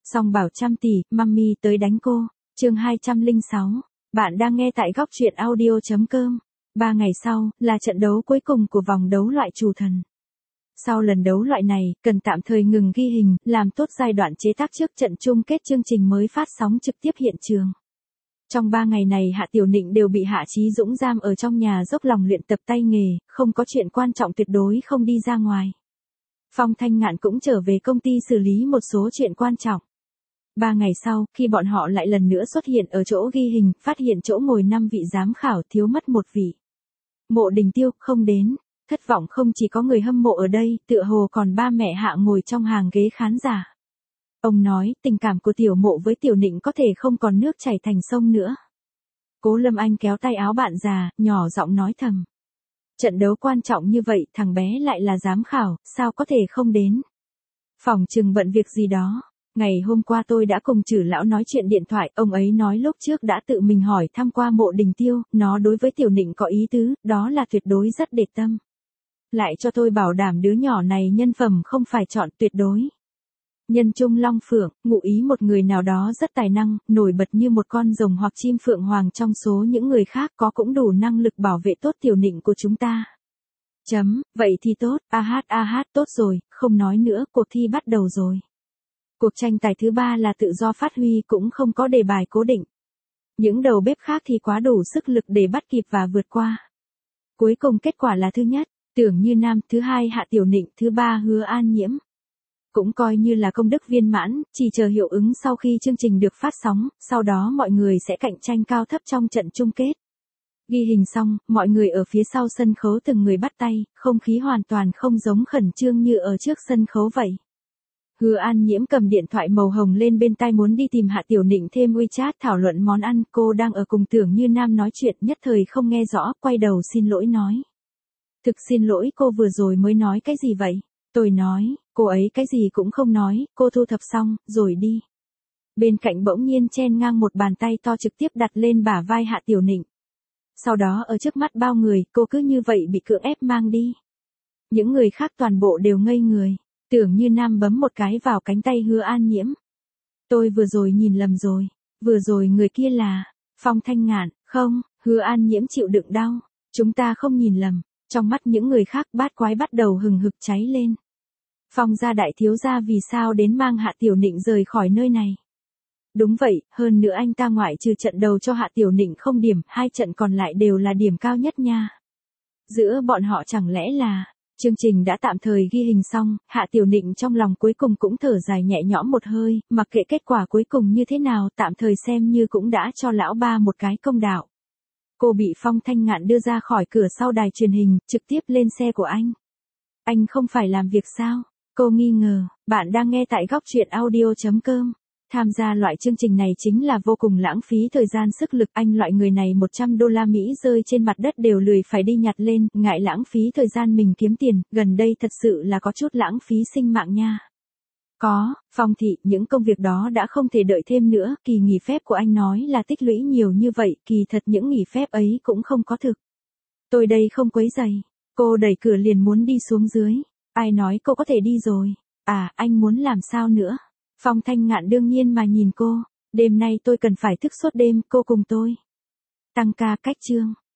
Song bảo trăm tỷ, mummy tới đánh cô. Chương 206. Bạn đang nghe tại góc truyện audio.com. 3 ngày sau, là trận đấu cuối cùng của vòng đấu loại chủ thần. Sau lần đấu loại này, cần tạm thời ngừng ghi hình, làm tốt giai đoạn chế tác trước trận chung kết chương trình mới phát sóng trực tiếp hiện trường. Trong 3 ngày này Hạ Tiểu Nịnh đều bị Hạ Chí Dũng giam ở trong nhà dốc lòng luyện tập tay nghề, không có chuyện quan trọng tuyệt đối không đi ra ngoài. Phong Thanh Ngạn cũng trở về công ty xử lý một số chuyện quan trọng. 3 ngày sau, khi bọn họ lại lần nữa xuất hiện ở chỗ ghi hình, phát hiện chỗ ngồi 5 vị giám khảo thiếu mất một vị. Mộ Đình Tiêu không đến, thất vọng không chỉ có người hâm mộ ở đây, tựa hồ còn ba mẹ Hạ ngồi trong hàng ghế khán giả. Ông nói, tình cảm của Tiểu Mộ với Tiểu Nịnh có thể không còn nước chảy thành sông nữa. Cố Lâm Anh kéo tay áo bạn già, nhỏ giọng nói thầm. Trận đấu quan trọng như vậy, thằng bé lại là giám khảo, sao có thể không đến? Phòng chừng bận việc gì đó. Ngày hôm qua tôi đã cùng Trử lão nói chuyện điện thoại, ông ấy nói lúc trước đã tự mình hỏi thăm qua Mộ Đình Tiêu, nó đối với Tiểu Nịnh có ý tứ, đó là tuyệt đối rất để tâm. Lại cho tôi bảo đảm đứa nhỏ này nhân phẩm không phải chọn tuyệt đối. Nhân trung long phượng, ngụ ý một người nào đó rất tài năng, nổi bật như một con rồng hoặc chim phượng hoàng trong số những người khác có cũng đủ năng lực bảo vệ tốt Tiểu Nịnh của chúng ta. Vậy thì tốt, tốt rồi, không nói nữa, cuộc thi bắt đầu rồi. Cuộc tranh tài thứ 3 là tự do phát huy cũng không có đề bài cố định. Những đầu bếp khác thì quá đủ sức lực để bắt kịp và vượt qua. Cuối cùng kết quả là thứ nhất, Tưởng Như Nam, thứ hai Hạ Tiểu Nịnh, thứ 3 Hứa An Nhiễm. Cũng coi như là công đức viên mãn, chỉ chờ hiệu ứng sau khi chương trình được phát sóng, sau đó mọi người sẽ cạnh tranh cao thấp trong trận chung kết. Ghi hình xong, mọi người ở phía sau sân khấu từng người bắt tay, không khí hoàn toàn không giống khẩn trương như ở trước sân khấu vậy. Hứa An Nhiễm cầm điện thoại màu hồng lên bên tai muốn đi tìm Hạ Tiểu Nịnh thêm WeChat thảo luận món ăn, cô đang ở cùng Tưởng Như Nam nói chuyện nhất thời không nghe rõ, quay đầu xin lỗi nói. Thực xin lỗi, cô vừa rồi mới nói cái gì vậy? Tôi nói, cô ấy cái gì cũng không nói, cô thu thập xong, rồi đi. Bên cạnh bỗng nhiên chen ngang một bàn tay to trực tiếp đặt lên bả vai Hạ Tiểu Nịnh. Sau đó ở trước mắt bao người, cô cứ như vậy bị cưỡng ép mang đi. Những người khác toàn bộ đều ngây người. Tưởng Như Nam bấm một cái vào cánh tay Hứa An Nhiễm. Tôi vừa rồi nhìn lầm rồi. Vừa rồi người kia là Phong Thanh Ngạn, không, Hứa An Nhiễm chịu đựng đau. Chúng ta không nhìn lầm. Trong mắt những người khác bát quái bắt đầu hừng hực cháy lên. Phong gia đại thiếu gia vì sao đến mang Hạ Tiểu Nịnh rời khỏi nơi này? Đúng vậy, hơn nữa anh ta ngoại trừ trận đầu cho Hạ Tiểu Nịnh không điểm, 2 trận còn lại đều là điểm cao nhất nha. Giữa bọn họ chẳng lẽ là... Chương trình đã tạm thời ghi hình xong, Hạ Tiểu Nịnh trong lòng cuối cùng cũng thở dài nhẹ nhõm một hơi, mặc kệ kết quả cuối cùng như thế nào, tạm thời xem như cũng đã cho lão ba một cái công đạo. Cô bị Phong Thanh Ngạn đưa ra khỏi cửa sau đài truyền hình, trực tiếp lên xe của anh. Anh không phải làm việc sao? Cô nghi ngờ. Bạn đang nghe tại góc truyện audio.com. Tham gia loại chương trình này chính là vô cùng lãng phí thời gian sức lực, anh loại người này $100 Mỹ rơi trên mặt đất đều lười phải đi nhặt lên, ngại lãng phí thời gian mình kiếm tiền, gần đây thật sự là có chút lãng phí sinh mạng nha. Có, Phong thị, những công việc đó đã không thể đợi thêm nữa, kỳ nghỉ phép của anh nói là tích lũy nhiều như vậy, kỳ thật những nghỉ phép ấy cũng không có thực. Tôi đây không quấy rầy. Cô đẩy cửa liền muốn đi xuống dưới. Ai nói cô có thể đi rồi? À, anh muốn làm sao nữa? Phong Thanh Ngạn đương nhiên mà nhìn cô. Đêm nay tôi cần phải thức suốt đêm, cô cùng tôi tăng ca cách chương.